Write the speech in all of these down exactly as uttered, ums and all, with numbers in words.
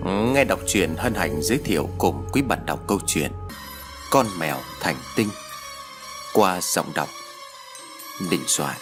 Nghe đọc truyện hân hạnh giới thiệu cùng quý bạn đọc câu chuyện Con mèo thành tinh qua giọng đọc Đình Soạn.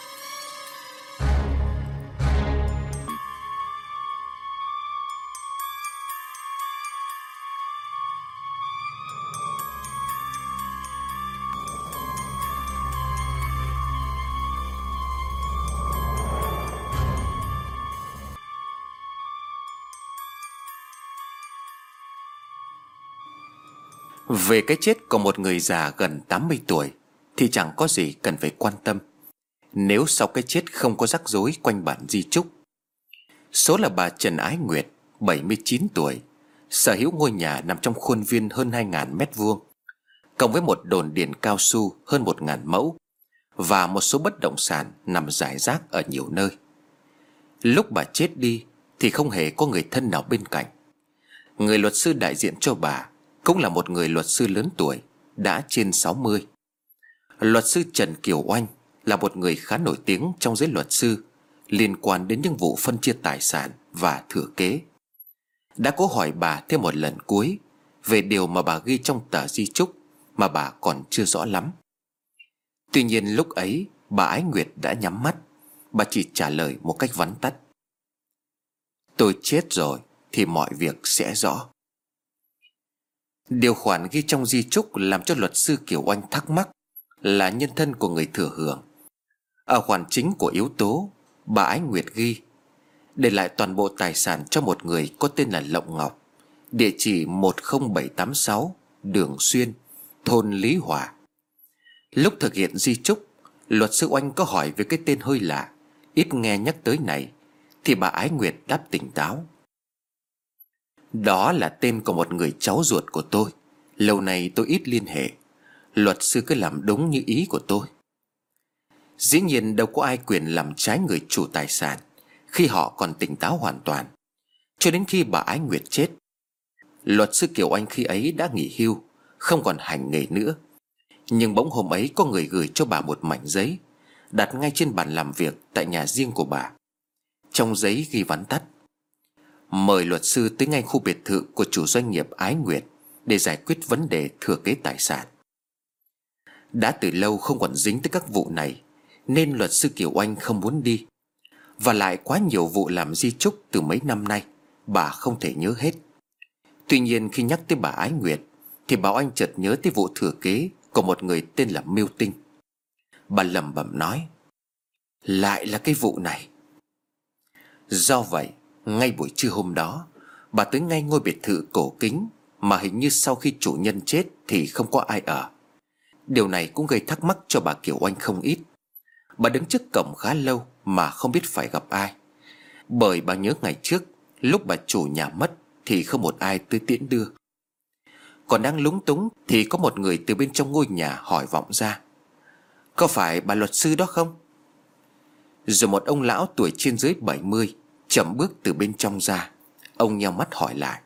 Về cái chết của một người già gần tám mươi tuổi thì chẳng có gì cần phải quan tâm, nếu sau cái chết không có rắc rối quanh bản di chúc. Số là bà Trần Ái Nguyệt, bảy mươi chín tuổi, sở hữu ngôi nhà nằm trong khuôn viên hơn hai nghìn mét vuông, cộng với một đồn điền cao su hơn một nghìn mẫu và một số bất động sản nằm rải rác ở nhiều nơi. Lúc bà chết đi thì không hề có người thân nào bên cạnh. Người luật sư đại diện cho bà cũng là một người luật sư lớn tuổi, đã trên sáu mươi. Luật sư Trần Kiều Oanh là một người khá nổi tiếng trong giới luật sư liên quan đến những vụ phân chia tài sản và thừa kế. Đã cố hỏi bà thêm một lần cuối về điều mà bà ghi trong tờ di chúc mà bà còn chưa rõ lắm. Tuy nhiên lúc ấy bà Ái Nguyệt đã nhắm mắt. Bà chỉ trả lời một cách vắn tắt: "Tôi chết rồi thì mọi việc sẽ rõ." Điều khoản ghi trong di chúc làm cho luật sư Kiều Oanh thắc mắc là nhân thân của người thừa hưởng. Ở khoản chính của yếu tố, bà Ái Nguyệt ghi để lại toàn bộ tài sản cho một người có tên là Lộng Ngọc, địa chỉ một không bảy tám sáu Đường Xuyên, thôn Lý Hòa. Lúc thực hiện di chúc, luật sư Oanh có hỏi về cái tên hơi lạ, ít nghe nhắc tới này, thì bà Ái Nguyệt đáp tỉnh táo: "Đó là tên của một người cháu ruột của tôi. Lâu nay tôi ít liên hệ. Luật sư cứ làm đúng như ý của tôi." Dĩ nhiên đâu có ai quyền làm trái người chủ tài sản khi họ còn tỉnh táo hoàn toàn. Cho đến khi bà Ái Nguyệt chết, luật sư Kiều Oanh khi ấy đã nghỉ hưu, không còn hành nghề nữa. Nhưng bỗng hôm ấy có người gửi cho bà một mảnh giấy, đặt ngay trên bàn làm việc tại nhà riêng của bà. Trong giấy ghi vắn tắt: "Mời luật sư tới ngay khu biệt thự của chủ doanh nghiệp Ái Nguyệt để giải quyết vấn đề thừa kế tài sản." Đã từ lâu không còn dính tới các vụ này, nên luật sư Kiều Oanh không muốn đi. Và lại quá nhiều vụ làm di chúc từ mấy năm nay, bà không thể nhớ hết. Tuy nhiên khi nhắc tới bà Ái Nguyệt thì bà Oanh chợt nhớ tới vụ thừa kế của một người tên là Miêu Tinh. Bà lẩm bẩm nói: "Lại là cái vụ này." Do vậy, ngay buổi trưa hôm đó, bà tới ngay ngôi biệt thự cổ kính mà hình như sau khi chủ nhân chết thì không có ai ở. Điều này cũng gây thắc mắc cho bà Kiều Oanh không ít. Bà đứng trước cổng khá lâu mà không biết phải gặp ai, bởi bà nhớ ngày trước lúc bà chủ nhà mất thì không một ai tới tiễn đưa. Còn đang lúng túng thì có một người từ bên trong ngôi nhà hỏi vọng ra: "Có phải bà luật sư đó không?" Rồi một ông lão tuổi trên dưới bảy mươi chậm bước từ bên trong ra. Ông nheo mắt hỏi lại: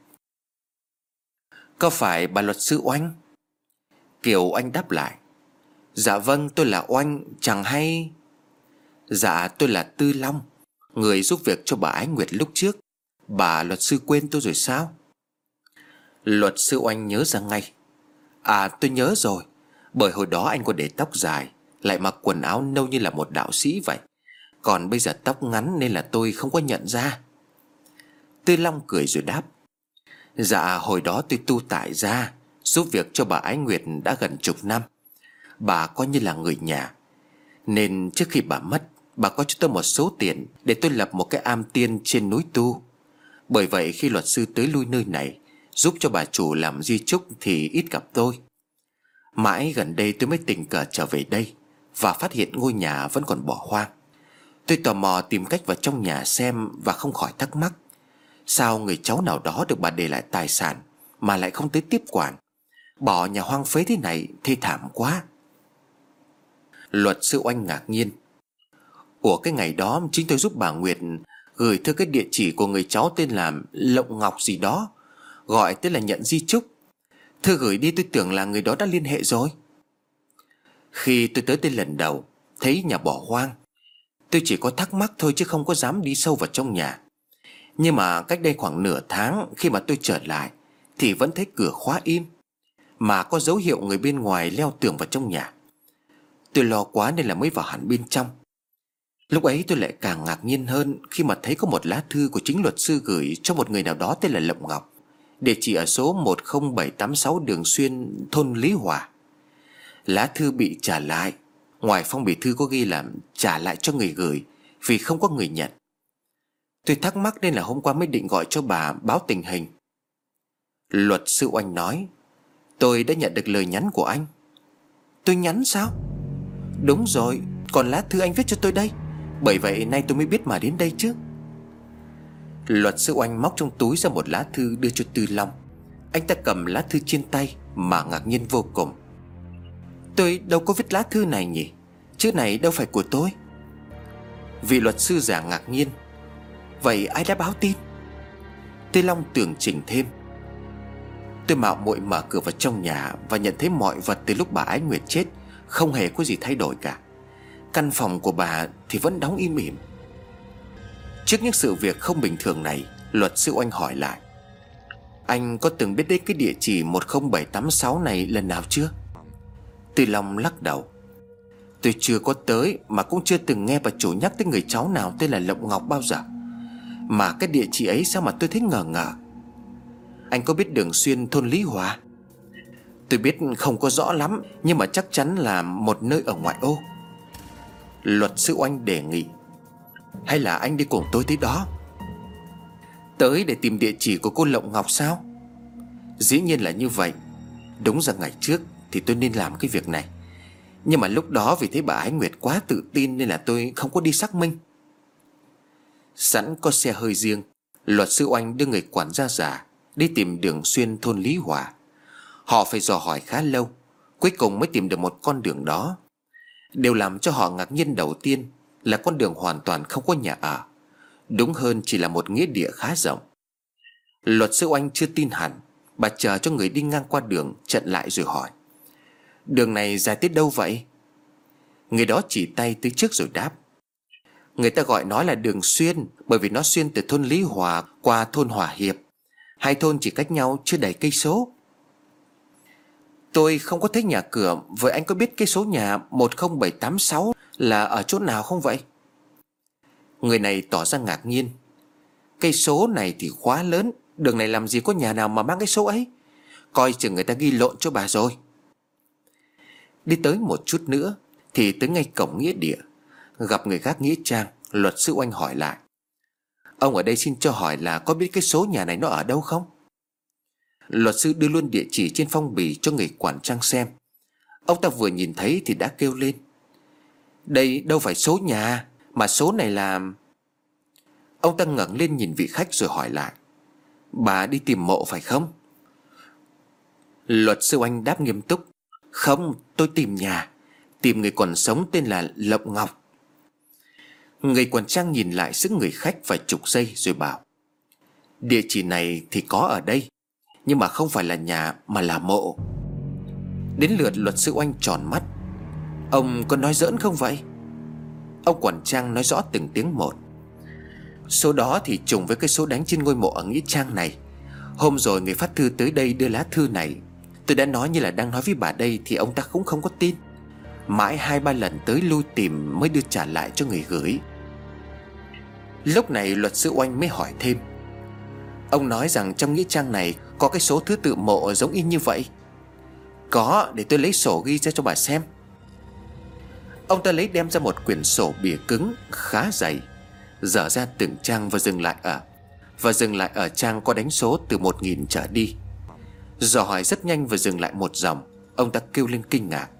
"Có phải bà luật sư Oanh?" Kiều Oanh đáp lại: "Dạ vâng, tôi là Oanh, chẳng hay..." "Dạ tôi là Tư Long, người giúp việc cho bà Ái Nguyệt lúc trước. Bà luật sư quên tôi rồi sao?" Luật sư Oanh nhớ ra ngay: "À tôi nhớ rồi, bởi hồi đó anh có để tóc dài, lại mặc quần áo nâu như là một đạo sĩ vậy. Còn bây giờ tóc ngắn nên là tôi không có nhận ra." Tư Long cười rồi đáp: "Dạ hồi đó tôi tu tại gia, giúp việc cho bà Ái Nguyệt đã gần chục năm. Bà coi như là người nhà, nên trước khi bà mất, bà có cho tôi một số tiền để tôi lập một cái am tiên trên núi tu. Bởi vậy khi luật sư tới lui nơi này giúp cho bà chủ làm di chúc thì ít gặp tôi. Mãi gần đây tôi mới tình cờ trở về đây và phát hiện ngôi nhà vẫn còn bỏ hoang. Tôi tò mò tìm cách vào trong nhà xem và không khỏi thắc mắc: sao người cháu nào đó được bà để lại tài sản mà lại không tới tiếp quản, bỏ nhà hoang phế thế này, thê thảm quá." Luật sư Oanh ngạc nhiên: "Ủa cái ngày đó chính tôi giúp bà Nguyệt gửi thư cái địa chỉ của người cháu tên là Lộng Ngọc gì đó, gọi tên là nhận di chúc. Thư gửi đi tôi tưởng là người đó đã liên hệ rồi. Khi tôi tới đây lần đầu, thấy nhà bỏ hoang, tôi chỉ có thắc mắc thôi chứ không có dám đi sâu vào trong nhà. Nhưng mà cách đây khoảng nửa tháng, khi mà tôi trở lại thì vẫn thấy cửa khóa im, mà có dấu hiệu người bên ngoài leo tường vào trong nhà. Tôi lo quá nên là mới vào hẳn bên trong. Lúc ấy tôi lại càng ngạc nhiên hơn khi mà thấy có một lá thư của chính luật sư gửi cho một người nào đó tên là Lộng Ngọc, địa chỉ ở số một không bảy tám sáu Đường Xuyên, thôn Lý Hòa. Lá thư bị trả lại, ngoài phong bì thư có ghi là trả lại cho người gửi vì không có người nhận. Tôi thắc mắc nên là hôm qua mới định gọi cho bà báo tình hình. Luật sư Oanh nói: tôi đã nhận được lời nhắn của anh. Tôi nhắn sao? Đúng rồi, còn lá thư anh viết cho tôi đây. Bởi vậy nay tôi mới biết mà đến đây chứ. Luật sư Oanh móc trong túi ra một lá thư đưa cho Tư Long. Anh ta cầm lá thư trên tay mà ngạc nhiên vô cùng. Tôi đâu có viết lá thư này nhỉ? Chữ này đâu phải của tôi. Vị luật sư già ngạc nhiên: vậy ai đã báo tin? Tư Long tường trình thêm: tôi mạo muội mở cửa vào trong nhà và nhận thấy mọi vật từ lúc bà Ái Nguyệt chết không hề có gì thay đổi cả. Căn phòng của bà thì vẫn đóng im ỉm. Trước những sự việc không bình thường này, luật sư Oanh hỏi lại: anh có từng biết đến cái địa chỉ một không bảy tám sáu này lần nào chưa? Tư Long lắc đầu: tôi chưa có tới, mà cũng chưa từng nghe bà chủ nhắc tới người cháu nào tên là Lộng Ngọc bao giờ. Mà cái địa chỉ ấy sao mà tôi thấy ngờ ngờ. Anh có biết Đường Xuyên, thôn Lý Hòa? Tôi biết không có rõ lắm, nhưng mà chắc chắn là một nơi ở ngoại ô. Luật sư Oanh đề nghị: hay là anh đi cùng tôi tới đó? Tới để tìm địa chỉ của cô Lộng Ngọc sao? Dĩ nhiên là như vậy. Đúng ra ngày trước thì tôi nên làm cái việc này, nhưng mà lúc đó vì thấy bà Ái Nguyệt quá tự tin nên là tôi không có đi xác minh. Sẵn có xe hơi riêng, luật sư Oanh đưa người quản gia già đi tìm Đường Xuyên, thôn Lý Hòa. Họ phải dò hỏi khá lâu, cuối cùng mới tìm được một con đường đó. Điều làm cho họ ngạc nhiên đầu tiên là con đường hoàn toàn không có nhà ở, đúng hơn chỉ là một nghĩa địa khá rộng. Luật sư Oanh chưa tin hẳn. Bà chờ cho người đi ngang qua đường chặn lại rồi hỏi: đường này dài tới đâu vậy? Người đó chỉ tay tới trước rồi đáp: người ta gọi nó là đường xuyên bởi vì nó xuyên từ thôn Lý Hòa qua thôn Hòa Hiệp. Hai thôn chỉ cách nhau chưa đầy cây số. Tôi không có thấy nhà cửa, vậy anh có biết cái số nhà một không bảy tám sáu là ở chỗ nào không vậy? Người này tỏ ra ngạc nhiên: cây số này thì quá lớn, đường này làm gì có nhà nào mà mang cái số ấy. Coi chừng người ta ghi lộn cho bà rồi. Đi tới một chút nữa thì tới ngay cổng nghĩa địa. Gặp người gác nghĩa trang, luật sư Oanh hỏi lại: ông ở đây xin cho hỏi là có biết cái số nhà này nó ở đâu không? Luật sư đưa luôn địa chỉ trên phong bì cho người quản trang xem. Ông ta vừa nhìn thấy thì đã kêu lên: đây đâu phải số nhà, mà số này là... Ông ta ngẩng lên nhìn vị khách rồi hỏi lại: bà đi tìm mộ phải không? Luật sư Oanh đáp nghiêm túc: không, tôi tìm nhà, tìm người còn sống tên là Lộng Ngọc. Người quản trang nhìn lại sức người khách vài chục giây rồi bảo: địa chỉ này thì có ở đây, nhưng mà không phải là nhà mà là mộ. Đến lượt luật sư Oanh tròn mắt: ông có nói giỡn không vậy? Ông quản trang nói rõ từng tiếng một: số đó thì trùng với cái số đánh trên ngôi mộ ở nghĩa trang này. Hôm rồi người phát thư tới đây đưa lá thư này, tôi đã nói như là đang nói với bà đây thì ông ta cũng không có tin. Mãi hai ba lần tới lui tìm mới đưa trả lại cho người gửi. Lúc này luật sư Oanh mới hỏi thêm: ông nói rằng trong nghĩa trang này có cái số thứ tự mộ giống y như vậy? Có, để tôi lấy sổ ghi ra cho bà xem. Ông ta lấy đem ra một quyển sổ bìa cứng khá dày, dở ra từng trang và dừng lại ở Và dừng lại ở trang có đánh số từ một nghìn trở đi. Dò hỏi rất nhanh và dừng lại một dòng. Ông ta kêu lên kinh ngạc: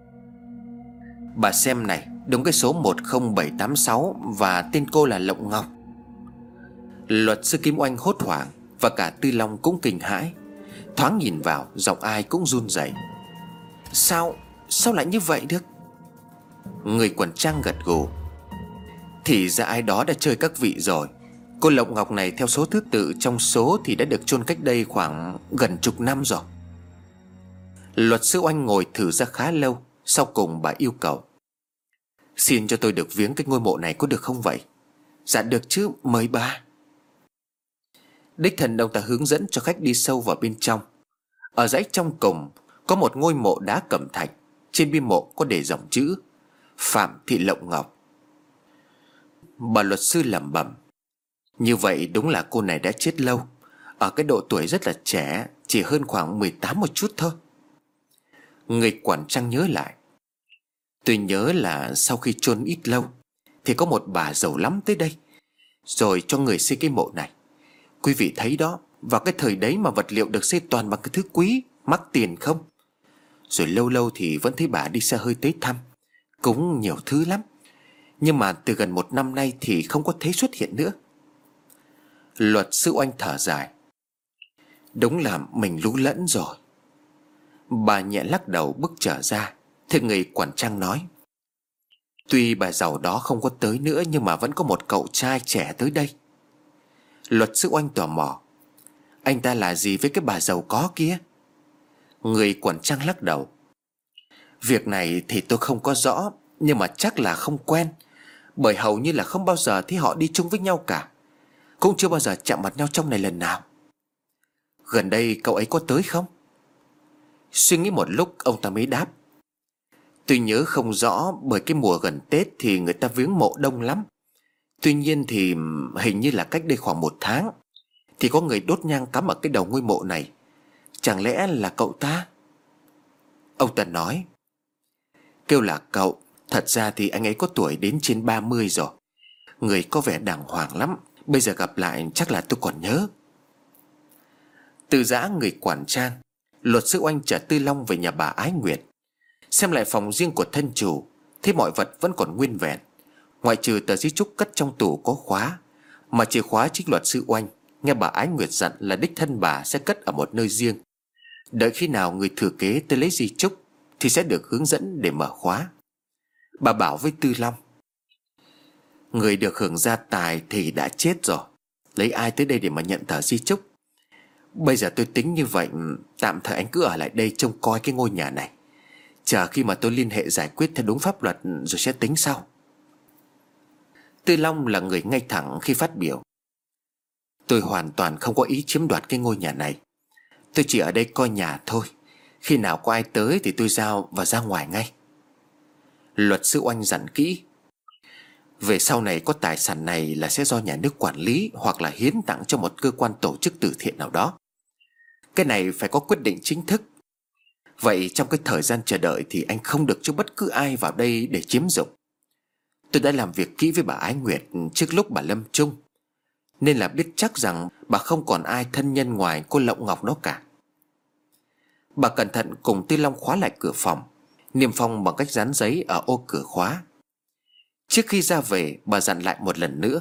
bà xem này, đúng cái số một không bảy tám sáu và tên cô là Lộng Ngọc. Luật sư Kim Oanh hốt hoảng và cả Tư Long cũng kinh hãi. Thoáng nhìn vào, giọng ai cũng run rẩy: Sao, sao lại như vậy được? Người quản trang gật gù: thì ra ai đó đã chơi các vị rồi. Cô Lộng Ngọc này theo số thứ tự trong số thì đã được chôn cách đây khoảng gần chục năm rồi. Luật sư Oanh ngồi thử ra khá lâu. Sau cùng bà yêu cầu: xin cho tôi được viếng cái ngôi mộ này có được không vậy? Dạ được chứ, mời bà. Đích thân ông ta hướng dẫn cho khách đi sâu vào bên trong. Ở dãy trong cùng có một ngôi mộ đá cẩm thạch. Trên bia mộ có để dòng chữ Phạm Thị Lộng Ngọc. Bà luật sư lẩm bẩm: như vậy đúng là cô này đã chết lâu. Ở cái độ tuổi rất là trẻ, chỉ hơn khoảng mười tám một chút thôi. Người quản trăng nhớ lại: tôi nhớ là sau khi chôn ít lâu thì có một bà giàu lắm tới đây, rồi cho người xây cái mộ này. Quý vị thấy đó, vào cái thời đấy mà vật liệu được xây toàn bằng cái thứ quý, mắc tiền không. Rồi lâu lâu thì vẫn thấy bà đi xe hơi tới thăm, cúng nhiều thứ lắm. Nhưng mà từ gần một năm nay thì không có thấy xuất hiện nữa. Luật sư Oanh thở dài: đúng là mình lú lẫn rồi. Bà nhẹ lắc đầu bước trở ra. Thì người quản trăng nói: tuy bà giàu đó không có tới nữa, nhưng mà vẫn có một cậu trai trẻ tới đây. Luật sư Oanh tò mò: anh ta là gì với cái bà giàu có kia? Người quản trăng lắc đầu: việc này thì tôi không có rõ, nhưng mà chắc là không quen, bởi hầu như là không bao giờ thấy họ đi chung với nhau cả, cũng chưa bao giờ chạm mặt nhau trong này lần nào. Gần đây cậu ấy có tới không? Suy nghĩ một lúc ông ta mới đáp: tôi nhớ không rõ, bởi cái mùa gần Tết thì người ta viếng mộ đông lắm. Tuy nhiên thì hình như là cách đây khoảng một tháng thì có người đốt nhang cắm ở cái đầu ngôi mộ này. Chẳng lẽ là cậu ta? Ông ta nói: kêu là cậu, thật ra thì anh ấy có tuổi đến trên ba mươi rồi. Người có vẻ đàng hoàng lắm. Bây giờ gặp lại chắc là tôi còn nhớ. Từ giã người quản trang, luật sư Oanh chở Tư Long về nhà bà Ái Nguyệt. Xem lại phòng riêng của thân chủ, thấy mọi vật vẫn còn nguyên vẹn, ngoại trừ tờ di chúc cất trong tủ có khóa, mà chìa khóa chính luật sư Oanh nghe bà Ái Nguyệt dặn là đích thân bà sẽ cất ở một nơi riêng. Đợi khi nào người thừa kế tới lấy di chúc thì sẽ được hướng dẫn để mở khóa. Bà bảo với Tư Long: người được hưởng gia tài thì đã chết rồi, lấy ai tới đây để mà nhận tờ di chúc. Bây giờ tôi tính như vậy, tạm thời anh cứ ở lại đây trông coi cái ngôi nhà này, chờ khi mà tôi liên hệ giải quyết theo đúng pháp luật rồi sẽ tính sau. Tư Long là người ngay thẳng khi phát biểu: tôi hoàn toàn không có ý chiếm đoạt cái ngôi nhà này. Tôi chỉ ở đây coi nhà thôi. Khi nào có ai tới thì tôi giao và ra ngoài ngay. Luật sư Oanh dặn kỹ: về sau này có tài sản này là sẽ do nhà nước quản lý, hoặc là hiến tặng cho một cơ quan tổ chức từ thiện nào đó. Cái này phải có quyết định chính thức. Vậy trong cái thời gian chờ đợi thì anh không được cho bất cứ ai vào đây để chiếm dụng. Tôi đã làm việc kỹ với bà Ái Nguyệt trước lúc bà lâm chung, nên là biết chắc rằng bà không còn ai thân nhân ngoài cô Lộng Ngọc đó cả. Bà cẩn thận cùng Tư Long khóa lại cửa phòng, niêm phong bằng cách dán giấy ở ô cửa khóa. Trước khi ra về, bà dặn lại một lần nữa: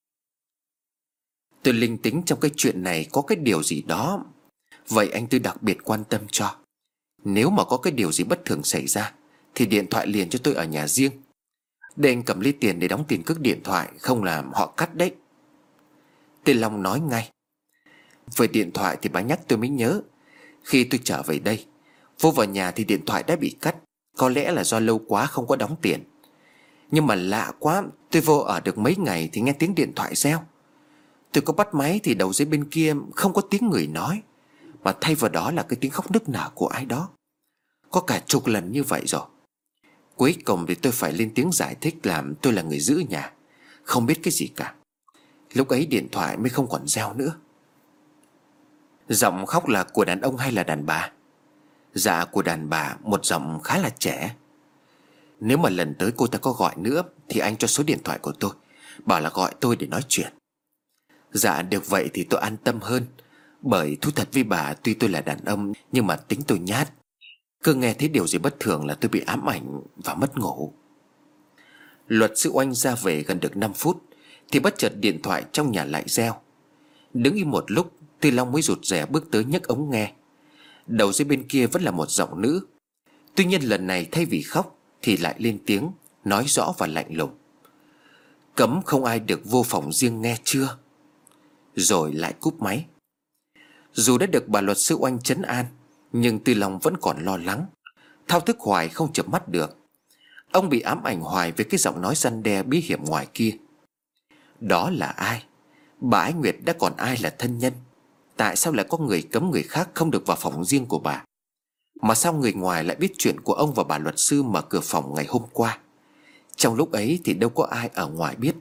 tôi linh tính trong cái chuyện này có cái điều gì đó, vậy anh tôi đặc biệt quan tâm cho. Nếu mà có cái điều gì bất thường xảy ra thì điện thoại liền cho tôi ở nhà riêng. Để anh cầm lấy tiền để đóng tiền cước điện thoại, không là họ cắt đấy. Tư Long nói ngay: về điện thoại thì bà nhắc tôi mới nhớ. Khi tôi trở về đây, vô vào nhà thì điện thoại đã bị cắt. Có lẽ là do lâu quá không có đóng tiền. Nhưng mà lạ quá, tôi vô ở được mấy ngày thì nghe tiếng điện thoại reo. Tôi có bắt máy thì đầu dây bên kia không có tiếng người nói, mà thay vào đó là cái tiếng khóc nức nở của ai đó. Có cả chục lần như vậy rồi. Cuối cùng thì tôi phải lên tiếng giải thích làm tôi là người giữ nhà, không biết cái gì cả. Lúc ấy điện thoại mới không còn reo nữa. Giọng khóc là của đàn ông hay là đàn bà? Dạ của đàn bà, một giọng khá là trẻ. Nếu mà lần tới cô ta có gọi nữa thì anh cho số điện thoại của tôi, bảo là gọi tôi để nói chuyện. Dạ được vậy thì tôi an tâm hơn. Bởi thú thật với bà, tuy tôi là đàn ông nhưng mà tính tôi nhát. Cứ nghe thấy điều gì bất thường là tôi bị ám ảnh và mất ngủ. Luật sư Oanh ra về gần được năm phút thì bất chợt điện thoại trong nhà lại reo. Đứng im một lúc, Tư Long mới rụt rè bước tới nhấc ống nghe. Đầu dây bên kia vẫn là một giọng nữ. Tuy nhiên lần này thay vì khóc thì lại lên tiếng, nói rõ và lạnh lùng: cấm không ai được vô phòng riêng nghe chưa? Rồi lại cúp máy. Dù đã được bà luật sư Oanh trấn an, nhưng Tư Long vẫn còn lo lắng, thao thức hoài không chợp mắt được. Ông bị ám ảnh hoài với cái giọng nói răn đe bí hiểm ngoài kia. Đó là ai? Bà Ái Nguyệt đã còn ai là thân nhân? Tại sao lại có người cấm người khác không được vào phòng riêng của bà? Mà sao người ngoài lại biết chuyện của ông và bà luật sư mở cửa phòng ngày hôm qua? Trong lúc ấy thì đâu có ai ở ngoài biết.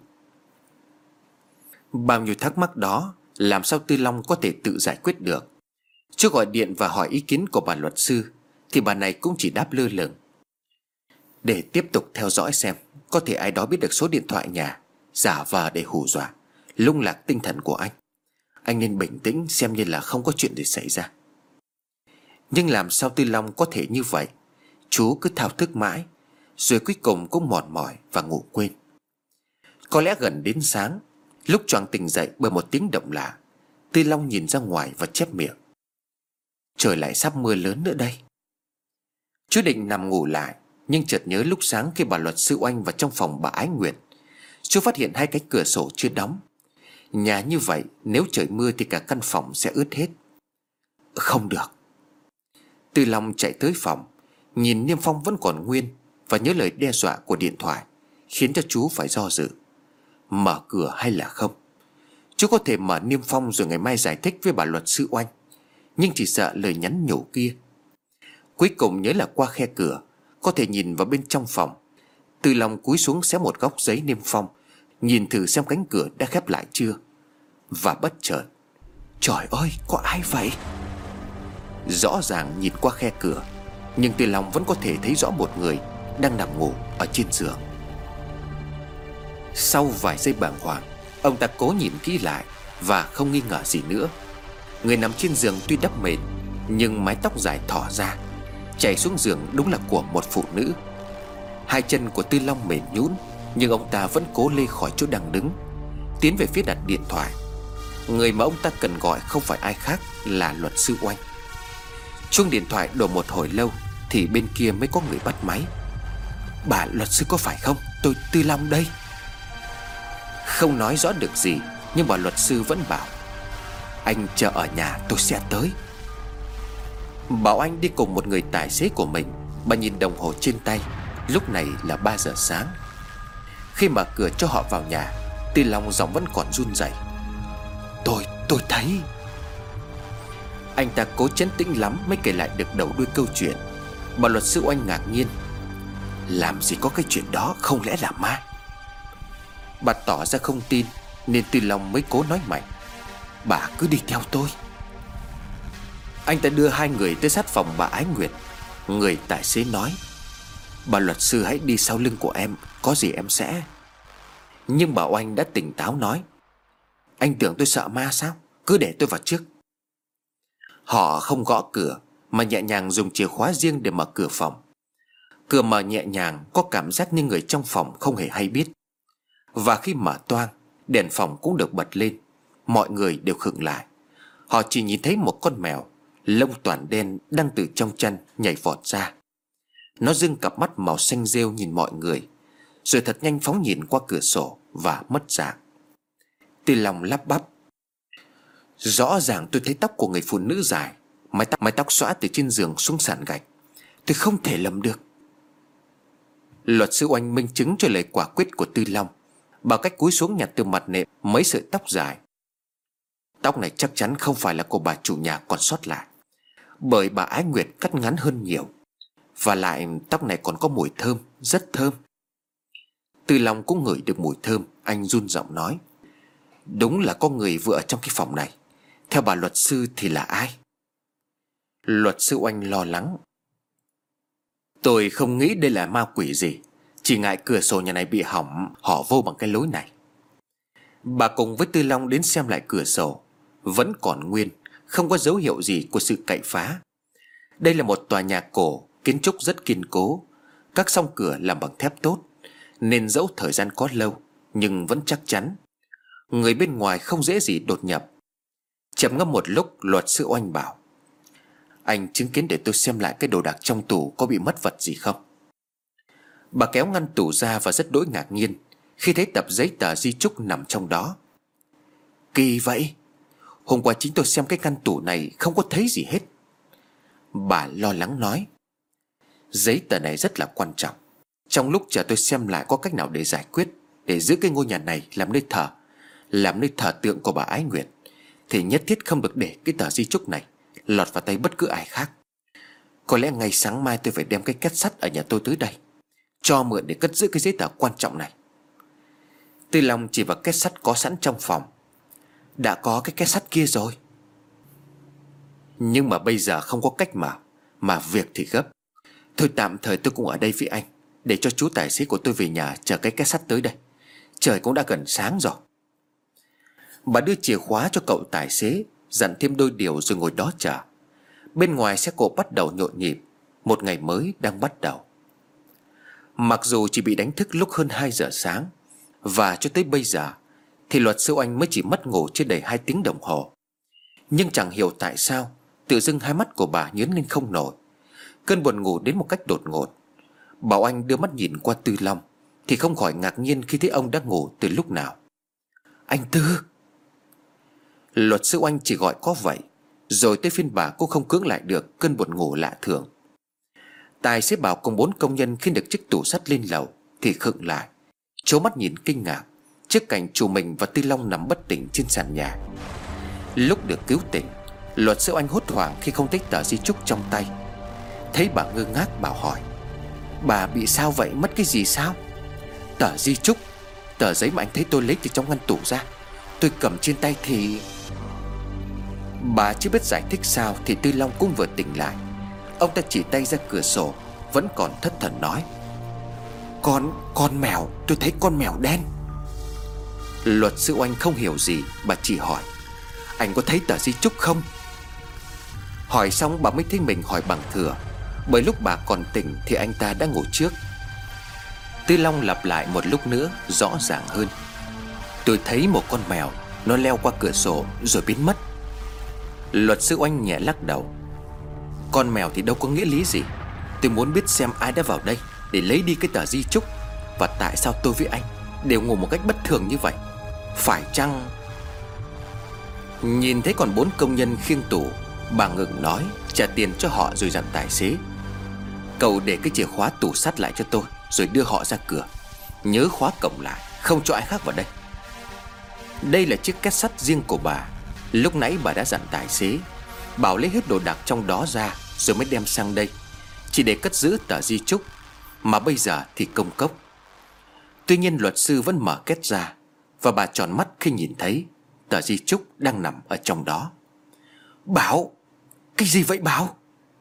Bao nhiêu thắc mắc đó làm sao Tư Long có thể tự giải quyết được. Chứ gọi điện và hỏi ý kiến của bà luật sư thì bà này cũng chỉ đáp lơ lửng. Để tiếp tục theo dõi xem có thể ai đó biết được số điện thoại nhà, giả vờ để hù dọa, lung lạc tinh thần của anh. Anh nên bình tĩnh xem như là không có chuyện gì xảy ra. Nhưng làm sao Tư Long có thể như vậy? Chú cứ thao thức mãi, rồi cuối cùng cũng mòn mỏi và ngủ quên. Có lẽ gần đến sáng, lúc choàng tỉnh dậy bởi một tiếng động lạ, Tư Long nhìn ra ngoài và chép miệng: trời lại sắp mưa lớn nữa đây. Chú định nằm ngủ lại, nhưng chợt nhớ lúc sáng khi bà luật sư Oanh vào trong phòng bà Ái Nguyệt, chú phát hiện hai cánh cửa sổ chưa đóng. Nhà như vậy nếu trời mưa thì cả căn phòng sẽ ướt hết. Không được. Tư Long chạy tới phòng, nhìn niêm phong vẫn còn nguyên và nhớ lời đe dọa của điện thoại, khiến cho chú phải do dự. Mở cửa hay là không? Chú có thể mở niêm phong rồi ngày mai giải thích với bà luật sư Oanh, nhưng chỉ sợ lời nhắn nhủ kia. Cuối cùng nhớ là qua khe cửa có thể nhìn vào bên trong phòng. Tư Long cúi xuống xé một góc giấy niêm phong, nhìn thử xem cánh cửa đã khép lại chưa. Và bất chợt, trời ơi, có ai vậy? Rõ ràng nhìn qua khe cửa, nhưng Tư Long vẫn có thể thấy rõ một người đang nằm ngủ ở trên giường. Sau vài giây bàng hoàng, ông ta cố nhìn kỹ lại và không nghi ngờ gì nữa. Người nằm trên giường tuy đắp mền, nhưng mái tóc dài thỏ ra, chảy xuống giường đúng là của một phụ nữ. Hai chân của Tư Long mềm nhũn, nhưng ông ta vẫn cố lê khỏi chỗ đang đứng, tiến về phía đặt điện thoại. Người mà ông ta cần gọi không phải ai khác là luật sư Oanh. Chuông điện thoại đổ một hồi lâu thì bên kia mới có người bắt máy. Bà luật sư có phải không? Tôi Tư Long đây. Không nói rõ được gì, nhưng bà luật sư vẫn bảo: anh chờ ở nhà, tôi sẽ tới. Bảo anh đi cùng một người tài xế của mình. Bà nhìn đồng hồ trên tay, lúc này là ba giờ sáng. Khi mở cửa cho họ vào nhà, Tư Long giọng vẫn còn run rẩy: Tôi, tôi thấy. Anh ta cố trấn tĩnh lắm mới kể lại được đầu đuôi câu chuyện. Bà luật sư Oanh ngạc nhiên: làm gì có cái chuyện đó, không lẽ là ma? Bà tỏ ra không tin, nên Tư Long mới cố nói mạnh: bà cứ đi theo tôi. Anh ta đưa hai người tới sát phòng bà Ái Nguyệt. Người tài xế nói: bà luật sư hãy đi sau lưng của em, có gì em sẽ. Nhưng bà Oanh đã tỉnh táo nói: anh tưởng tôi sợ ma sao? Cứ để tôi vào trước. Họ không gõ cửa, mà nhẹ nhàng dùng chìa khóa riêng để mở cửa phòng. Cửa mở nhẹ nhàng, có cảm giác như người trong phòng không hề hay biết. Và khi mở toang, đèn phòng cũng được bật lên. Mọi người đều khựng lại. Họ chỉ nhìn thấy một con mèo, lông toàn đen, đang từ trong chăn nhảy vọt ra. Nó dưng cặp mắt màu xanh rêu nhìn mọi người, rồi thật nhanh phóng nhìn qua cửa sổ và mất dạng. Tư Long lắp bắp: rõ ràng tôi thấy tóc của người phụ nữ dài, mái tóc, mái tóc xõa từ trên giường xuống sàn gạch. Tôi không thể lầm được. Luật sư Oanh minh chứng cho lời quả quyết của Tư Long. Bà cách cúi xuống nhặt từ mặt nệm mấy sợi tóc dài. Tóc này chắc chắn không phải là của bà chủ nhà còn sót lại, bởi bà Ái Nguyệt cắt ngắn hơn nhiều. Và lại tóc này còn có mùi thơm, rất thơm. Tư Long cũng ngửi được mùi thơm. Anh run giọng nói: đúng là có người vừa ở trong cái phòng này. Theo bà luật sư thì là ai? Luật sư Oanh lo lắng: tôi không nghĩ đây là ma quỷ gì, chỉ ngại cửa sổ nhà này bị hỏng, họ vô bằng cái lối này. Bà cùng với Tư Long đến xem lại cửa sổ. Vẫn còn nguyên, không có dấu hiệu gì của sự cậy phá. Đây là một tòa nhà cổ, kiến trúc rất kiên cố. Các song cửa làm bằng thép tốt, nên dẫu thời gian có lâu nhưng vẫn chắc chắn. Người bên ngoài không dễ gì đột nhập. Trầm ngâm một lúc, luật sư Oanh bảo: anh chứng kiến để tôi xem lại cái đồ đạc trong tủ có bị mất vật gì không. Bà kéo ngăn tủ ra và rất đỗi ngạc nhiên khi thấy tập giấy tờ di chúc nằm trong đó. Kỳ vậy, hôm qua chính tôi xem cái ngăn tủ này không có thấy gì hết. Bà lo lắng nói: giấy tờ này rất là quan trọng. Trong lúc chờ tôi xem lại có cách nào để giải quyết, để giữ cái ngôi nhà này làm nơi thờ, làm nơi thờ tượng của bà Ái Nguyệt, thì nhất thiết không được để cái tờ di chúc này lọt vào tay bất cứ ai khác. Có lẽ ngày sáng mai tôi phải đem cái két sắt ở nhà tôi tới đây, cho mượn để cất giữ cái giấy tờ quan trọng này. Tư Long chỉ vào két sắt có sẵn trong phòng. Đã có cái két sắt kia rồi. Nhưng mà bây giờ không có cách mà Mà việc thì gấp. Thôi tạm thời tôi cũng ở đây với anh, để cho chú tài xế của tôi về nhà chờ cái két sắt tới đây. Trời cũng đã gần sáng rồi. Bà đưa chìa khóa cho cậu tài xế, dặn thêm đôi điều rồi ngồi đó chờ. Bên ngoài xe cộ bắt đầu nhộn nhịp. Một ngày mới đang bắt đầu. Mặc dù chỉ bị đánh thức lúc hơn hai giờ sáng, và cho tới bây giờ thì luật sư Oanh mới chỉ mất ngủ chưa đầy hai tiếng đồng hồ. Nhưng chẳng hiểu tại sao tự dưng hai mắt của bà nhướng lên không nổi. Cơn buồn ngủ đến một cách đột ngột. Bảo Anh đưa mắt nhìn qua Tư Long thì không khỏi ngạc nhiên khi thấy ông đã ngủ từ lúc nào. Anh Tư. Luật sư Oanh chỉ gọi có vậy, rồi tới phiên bà cũng không cưỡng lại được cơn buồn ngủ lạ thường. Tài xế Bảo cùng bốn công nhân khi được chiếc tủ sắt lên lầu thì khựng lại, trố mắt nhìn kinh ngạc trước cảnh chủ mình và Tư Long nằm bất tỉnh trên sàn nhà. Lúc được cứu tỉnh, luật sư Oanh hốt hoảng khi không thấy tờ di chúc trong tay. Thấy bà ngơ ngác, Bảo hỏi: Bà bị sao vậy, mất cái gì sao? Tờ di chúc, tờ giấy mà anh thấy tôi lấy từ trong ngăn tủ ra. Tôi cầm trên tay thì... Bà chưa biết giải thích sao thì Tư Long cũng vừa tỉnh lại. Ông ta chỉ tay ra cửa sổ, vẫn còn thất thần nói: Con, con mèo, tôi thấy con mèo đen. Luật sư Oanh không hiểu gì, bà chỉ hỏi: Anh có thấy tờ di chúc không? Hỏi xong bà mới thấy mình hỏi bằng thừa, bởi lúc bà còn tỉnh thì anh ta đã ngủ trước. Tư Long lặp lại một lúc nữa rõ ràng hơn: Tôi thấy một con mèo, nó leo qua cửa sổ rồi biến mất. Luật sư Oanh nhẹ lắc đầu: Con mèo thì đâu có nghĩa lý gì. Tôi muốn biết xem ai đã vào đây để lấy đi cái tờ di chúc, và tại sao tôi với anh đều ngủ một cách bất thường như vậy. Phải chăng... Nhìn thấy còn bốn công nhân khiêng tủ, bà ngừng nói, trả tiền cho họ rồi dặn tài xế: Cậu để cái chìa khóa tủ sắt lại cho tôi, rồi đưa họ ra cửa. Nhớ khóa cổng lại, không cho ai khác vào đây. Đây là chiếc két sắt riêng của bà. Lúc nãy bà đã dặn tài xế bảo lấy hết đồ đạc trong đó ra rồi mới đem sang đây, chỉ để cất giữ tờ di chúc, mà bây giờ thì công cốc. Tuy nhiên luật sư vẫn mở két ra, và bà tròn mắt khi nhìn thấy tờ di chúc đang nằm ở trong đó. Bảo, cái gì vậy Bảo?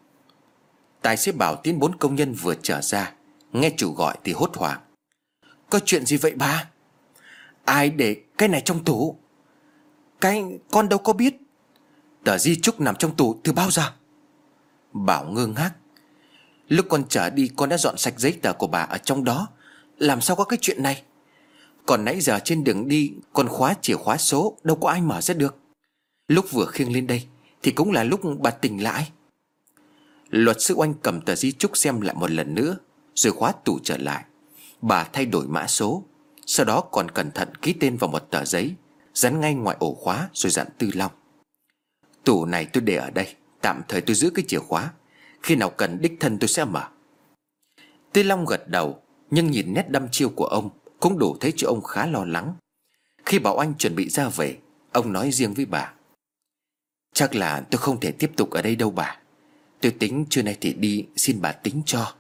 Tài xế Bảo tiến bốn công nhân vừa trở ra, nghe chủ gọi thì hốt hoảng: Có chuyện gì vậy bà? Ai để cái này trong tủ? Cái con đâu có biết. Tờ di chúc nằm trong tủ từ bao giờ? Bảo ngơ ngác: Lúc con trở đi con đã dọn sạch giấy tờ của bà ở trong đó. Làm sao có cái chuyện này? Còn nãy giờ trên đường đi con khóa chìa khóa số, đâu có ai mở ra được. Lúc vừa khiêng lên đây thì cũng là lúc bà tỉnh lại. Luật sư Oanh cầm tờ di chúc xem lại một lần nữa, rồi khóa tủ trở lại. Bà thay đổi mã số, sau đó còn cẩn thận ký tên vào một tờ giấy, dán ngay ngoài ổ khóa, rồi dặn Tư Long: Tủ này tôi để ở đây, tạm thời tôi giữ cái chìa khóa, khi nào cần đích thân tôi sẽ mở. Tư Long gật đầu, nhưng nhìn nét đăm chiêu của ông cũng đủ thấy cho ông khá lo lắng. Khi bảo anh chuẩn bị ra về, ông nói riêng với bà: Chắc là tôi không thể tiếp tục ở đây đâu bà. Tôi tính trưa nay thì đi, xin bà tính cho.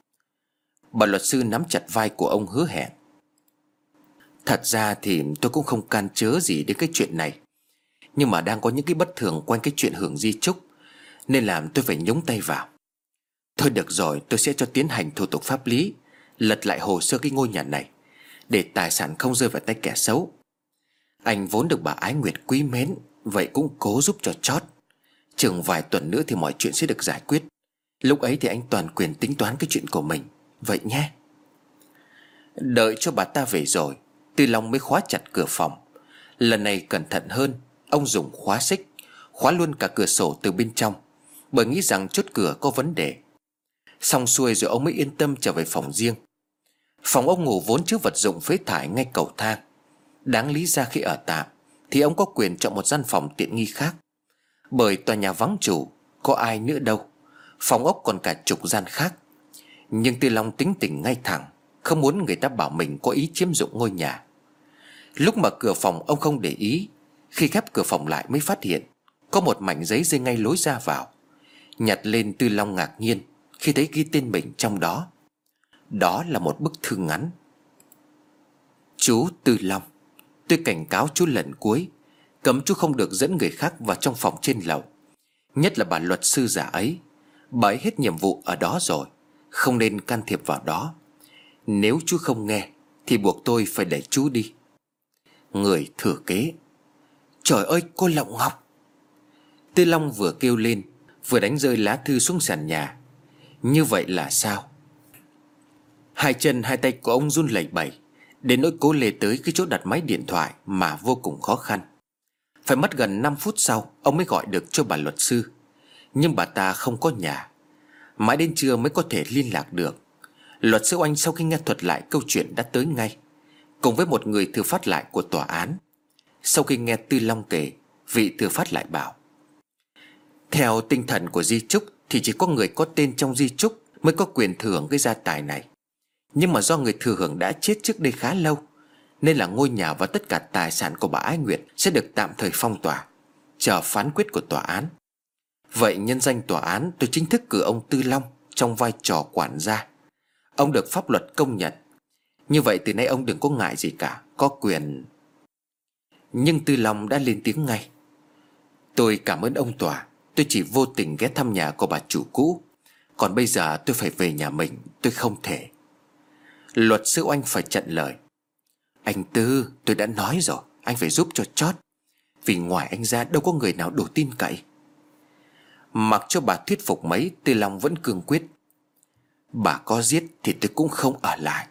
Bà luật sư nắm chặt vai của ông hứa hẹn: Thật ra thì tôi cũng không can chớ gì đến cái chuyện này, nhưng mà đang có những cái bất thường quanh cái chuyện hưởng di chúc, nên làm tôi phải nhúng tay vào. Thôi được rồi, tôi sẽ cho tiến hành thủ tục pháp lý, lật lại hồ sơ cái ngôi nhà này, để tài sản không rơi vào tay kẻ xấu. Anh vốn được bà Ái Nguyệt quý mến, vậy cũng cố giúp cho chót. Chừng vài tuần nữa thì mọi chuyện sẽ được giải quyết. Lúc ấy thì anh toàn quyền tính toán cái chuyện của mình, vậy nhé. Đợi cho bà ta về rồi, Tư Long mới khóa chặt cửa phòng. Lần này cẩn thận hơn, ông dùng khóa xích khóa luôn cả cửa sổ từ bên trong, bởi nghĩ rằng chốt cửa có vấn đề. Xong xuôi rồi ông mới yên tâm trở về phòng riêng. Phòng ông ngủ vốn chứa vật dụng phế thải ngay cầu thang. Đáng lý ra khi ở tạm thì ông có quyền chọn một gian phòng tiện nghi khác, bởi tòa nhà vắng chủ, có ai nữa đâu. Phòng ốc còn cả chục gian khác. Nhưng Tư Long tính tình ngay thẳng, không muốn người ta bảo mình có ý chiếm dụng ngôi nhà. Lúc mở cửa phòng ông không để ý. Khi khép cửa phòng lại mới phát hiện có một mảnh giấy rơi ngay lối ra vào. Nhặt lên, Tư Long ngạc nhiên khi thấy ghi tên mình trong đó. Đó là một bức thư ngắn. Chú Tư Long, tôi cảnh cáo chú lần cuối, cấm chú không được dẫn người khác vào trong phòng trên lầu. Nhất là bà luật sư già ấy. Bà ấy hết nhiệm vụ ở đó rồi, không nên can thiệp vào đó. Nếu chú không nghe thì buộc tôi phải đẩy chú đi. Người thừa kế. Trời ơi, cô Lộng Ngọc! Tư Long vừa kêu lên vừa đánh rơi lá thư xuống sàn nhà. Như vậy là sao? Hai chân hai tay của ông run lẩy bẩy, đến nỗi cố lê tới cái chỗ đặt máy điện thoại mà vô cùng khó khăn. Phải mất gần năm phút sau ông mới gọi được cho bà luật sư. Nhưng bà ta không có nhà. Mãi đến trưa mới có thể liên lạc được. Luật sư Oanh sau khi nghe thuật lại câu chuyện đã tới ngay, cùng với một người thừa phát lại của tòa án. Sau khi nghe Tư Long kể, vị thừa phát lại bảo: theo tinh thần của di chúc thì chỉ có người có tên trong di chúc mới có quyền thừa hưởng cái gia tài này. Nhưng mà do người thừa hưởng đã chết trước đây khá lâu, nên là ngôi nhà và tất cả tài sản của bà Ái Nguyệt sẽ được tạm thời phong tỏa, chờ phán quyết của tòa án. Vậy nhân danh tòa án, tôi chính thức cử ông Tư Long trong vai trò quản gia. Ông được pháp luật công nhận. Như vậy từ nay ông đừng có ngại gì cả, có quyền. Nhưng Tư Long đã lên tiếng ngay: tôi cảm ơn ông tòa, tôi chỉ vô tình ghé thăm nhà của bà chủ cũ. Còn bây giờ tôi phải về nhà mình, tôi không thể. Luật sư Oanh phải chặn lời: anh Tư, tôi đã nói rồi, anh phải giúp cho chót. Vì ngoài anh ra đâu có người nào đủ tin cậy. Mặc cho bà thuyết phục mấy, Tư Long vẫn cương quyết: bà có giết thì tôi cũng không ở lại.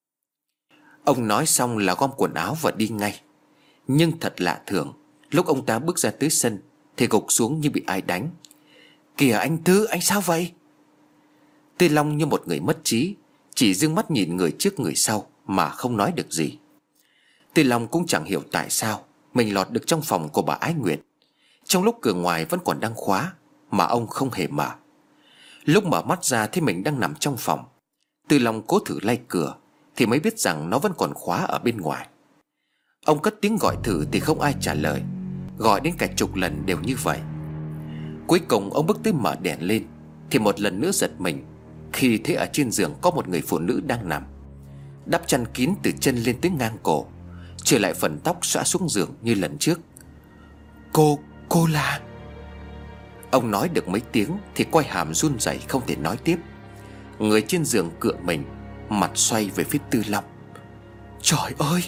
Ông nói xong là gom quần áo và đi ngay. Nhưng thật lạ thường, lúc ông ta bước ra tới sân thì gục xuống như bị ai đánh. Kìa anh Tư, anh sao vậy? Tư Long như một người mất trí, chỉ dương mắt nhìn người trước người sau mà không nói được gì. Tư Long cũng chẳng hiểu tại sao mình lọt được trong phòng của bà Ái Nguyệt, trong lúc cửa ngoài vẫn còn đang khóa mà ông không hề mở. Lúc mở mắt ra thấy mình đang nằm trong phòng, Tư Long cố thử lay cửa thì mới biết rằng nó vẫn còn khóa ở bên ngoài. Ông cất tiếng gọi thử thì không ai trả lời, gọi đến cả chục lần đều như vậy. Cuối cùng ông bước tới mở đèn lên thì một lần nữa giật mình khi thấy ở trên giường có một người phụ nữ đang nằm, đắp chăn kín từ chân lên tới ngang cổ, trở lại phần tóc xõa xuống giường như lần trước. Cô, cô là... Ông nói được mấy tiếng thì quai hàm run rẩy không thể nói tiếp. Người trên giường cựa mình, mặt xoay về phía Tư Long. Trời ơi!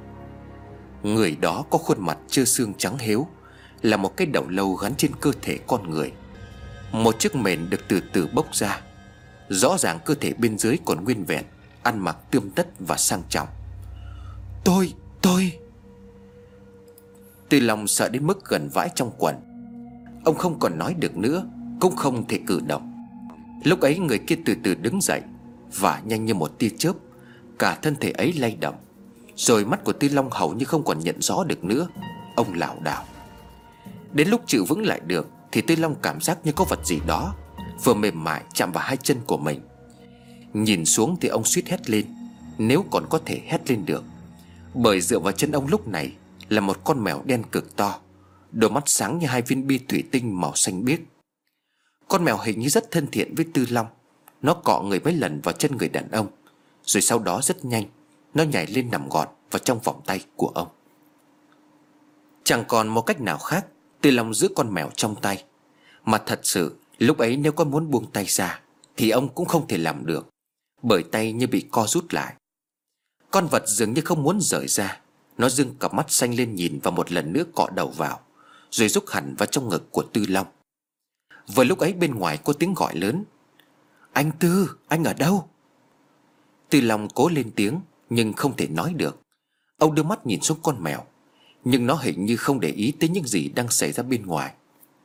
Người đó có khuôn mặt trơ xương trắng héo, là một cái đầu lâu gắn trên cơ thể con người. Một chiếc mền được từ từ bốc ra. Rõ ràng cơ thể bên dưới còn nguyên vẹn, ăn mặc tươm tất và sang trọng. Tôi, tôi... Tư Long sợ đến mức gần vãi trong quần. Ông không còn nói được nữa, cũng không thể cử động. Lúc ấy người kia từ từ đứng dậy, và nhanh như một tia chớp, cả thân thể ấy lay động. Rồi mắt của Tư Long hầu như không còn nhận rõ được nữa. Ông lảo đảo. Đến lúc chịu vững lại được thì Tư Long cảm giác như có vật gì đó vừa mềm mại chạm vào hai chân của mình. Nhìn xuống thì ông suýt hét lên, nếu còn có thể hét lên được. Bởi dựa vào chân ông lúc này là một con mèo đen cực to, đôi mắt sáng như hai viên bi thủy tinh màu xanh biếc. Con mèo hình như rất thân thiện với Tư Long. Nó cọ người mấy lần vào chân người đàn ông, rồi sau đó rất nhanh nó nhảy lên nằm gọn vào trong vòng tay của ông. Chẳng còn một cách nào khác, Tư Long giữ con mèo trong tay. Mà thật sự lúc ấy nếu con muốn buông tay ra thì ông cũng không thể làm được, bởi tay như bị co rút lại. Con vật dường như không muốn rời ra. Nó dương cặp mắt xanh lên nhìn và một lần nữa cọ đầu vào, rồi rúc hẳn vào trong ngực của Tư Long. Vừa lúc ấy bên ngoài có tiếng gọi lớn: Anh Tư, anh ở đâu? Tư Long cố lên tiếng nhưng không thể nói được. Ông đưa mắt nhìn xuống con mèo, nhưng nó hình như không để ý tới những gì đang xảy ra bên ngoài.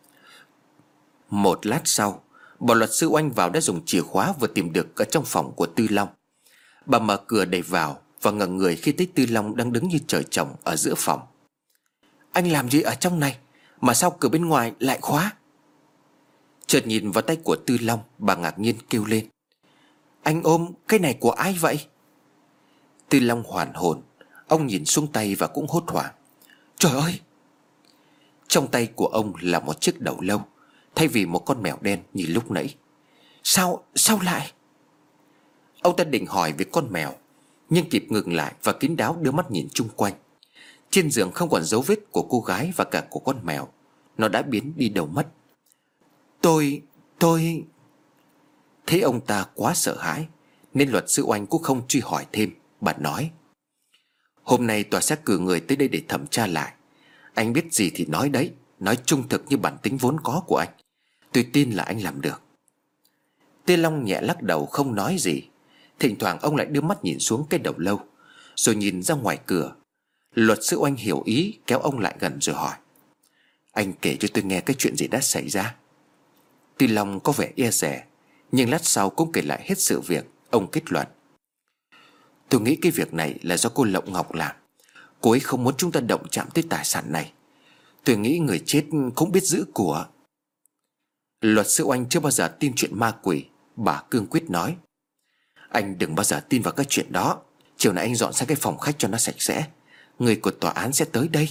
Một lát sau, bà luật sư Oanh vào đã dùng chìa khóa vừa tìm được ở trong phòng của Tư Long. Bà mở cửa đẩy vào và ngẩng người khi thấy Tư Long đang đứng như trời trồng ở giữa phòng. Anh làm gì ở trong này mà sao cửa bên ngoài lại khóa? Chợt nhìn vào tay của Tư Long, bà ngạc nhiên kêu lên: Anh ôm cái này của ai vậy? Tư Long hoàn hồn. Ông nhìn xuống tay và cũng hốt hoảng. Trời ơi! Trong tay của ông là một chiếc đầu lâu, thay vì một con mèo đen như lúc nãy. Sao, sao lại? Ông ta định hỏi về con mèo, nhưng kịp ngừng lại và kín đáo đưa mắt nhìn chung quanh. Trên giường không còn dấu vết của cô gái và cả của con mèo. Nó đã biến đi đâu mất. Tôi... tôi... Thấy ông ta quá sợ hãi nên luật sư Oanh cũng không truy hỏi thêm. Bà nói: Hôm nay tòa sẽ cử người tới đây để thẩm tra lại. Anh biết gì thì nói đấy, nói trung thực như bản tính vốn có của anh. Tôi tin là anh làm được. Tê Long nhẹ lắc đầu không nói gì. Thỉnh thoảng ông lại đưa mắt nhìn xuống cái đầu lâu, rồi nhìn ra ngoài cửa. Luật sư Oanh hiểu ý, kéo ông lại gần rồi hỏi: Anh kể cho tôi nghe cái chuyện gì đã xảy ra. Tê Long có vẻ e dè, nhưng lát sau cũng kể lại hết sự việc. Ông kết luận: Tôi nghĩ cái việc này là do cô Lộng Ngọc làm. Cô ấy không muốn chúng ta động chạm tới tài sản này. Tôi nghĩ người chết cũng biết giữ của. Luật sư Oanh chưa bao giờ tin chuyện ma quỷ. Bà cương quyết nói: Anh đừng bao giờ tin vào cái chuyện đó. Chiều nay anh dọn sang cái phòng khách cho nó sạch sẽ. Người của tòa án sẽ tới đây.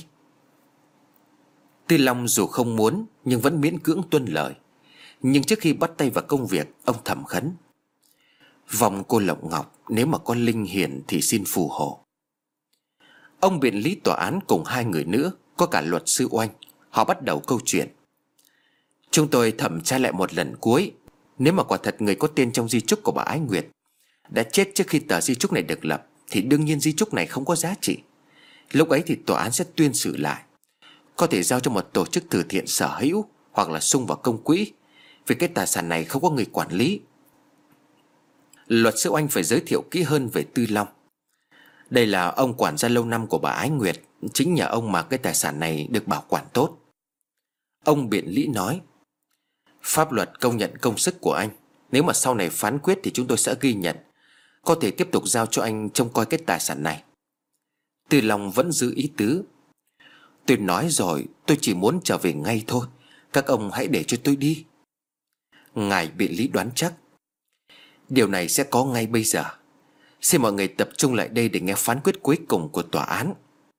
Tư Long dù không muốn nhưng vẫn miễn cưỡng tuân lời. Nhưng trước khi bắt tay vào công việc, ông thầm khấn: Vòng cô Lộng Ngọc, nếu mà có linh hiển thì xin phù hộ. Ông biện lý tòa án cùng hai người nữa, có cả luật sư Oanh. Họ bắt đầu câu chuyện: Chúng tôi thẩm tra lại một lần cuối. Nếu mà quả thật người có tên trong di chúc của bà Ái Nguyệt đã chết trước khi tờ di chúc này được lập, thì đương nhiên di chúc này không có giá trị. Lúc ấy thì tòa án sẽ tuyên xử lại, có thể giao cho một tổ chức từ thiện sở hữu, hoặc là sung vào công quỹ, vì cái tài sản này không có người quản lý. Luật sư Oanh phải giới thiệu kỹ hơn về Tư Long. Đây là ông quản gia lâu năm của bà Ái Nguyệt. Chính nhờ ông mà cái tài sản này được bảo quản tốt. Ông biện lý nói: Pháp luật công nhận công sức của anh. Nếu mà sau này phán quyết thì chúng tôi sẽ ghi nhận, có thể tiếp tục giao cho anh trông coi cái tài sản này. Tư Long vẫn giữ ý tứ: Tôi nói rồi, tôi chỉ muốn trở về ngay thôi. Các ông hãy để cho tôi đi. Ngài biện lý đoán chắc: Điều này sẽ có ngay bây giờ. Xin mọi người tập trung lại đây để nghe phán quyết cuối cùng của tòa án.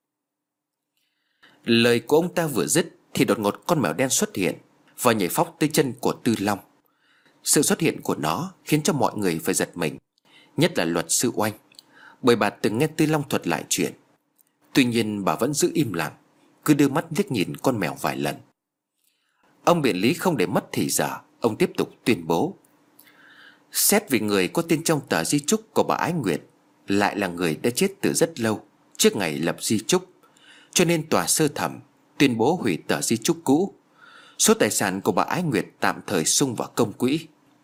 Lời của ông ta vừa dứt thì đột ngột con mèo đen xuất hiện và nhảy phóc tới chân của Tư Long. Sự xuất hiện của nó khiến cho mọi người phải giật mình, nhất là luật sư Oanh, bởi bà từng nghe Tư Long thuật lại chuyện. Tuy nhiên bà vẫn giữ im lặng, cứ đưa mắt liếc nhìn con mèo vài lần. Ông biện lý không để mất thì giờ, ông tiếp tục tuyên bố: Xét vì người có tên trong tờ di chúc của bà Ái Nguyệt lại là người đã chết từ rất lâu trước ngày lập di chúc, cho nên tòa sơ thẩm tuyên bố hủy tờ di chúc cũ. Số tài sản của bà Ái Nguyệt tạm thời sung vào công quỹ.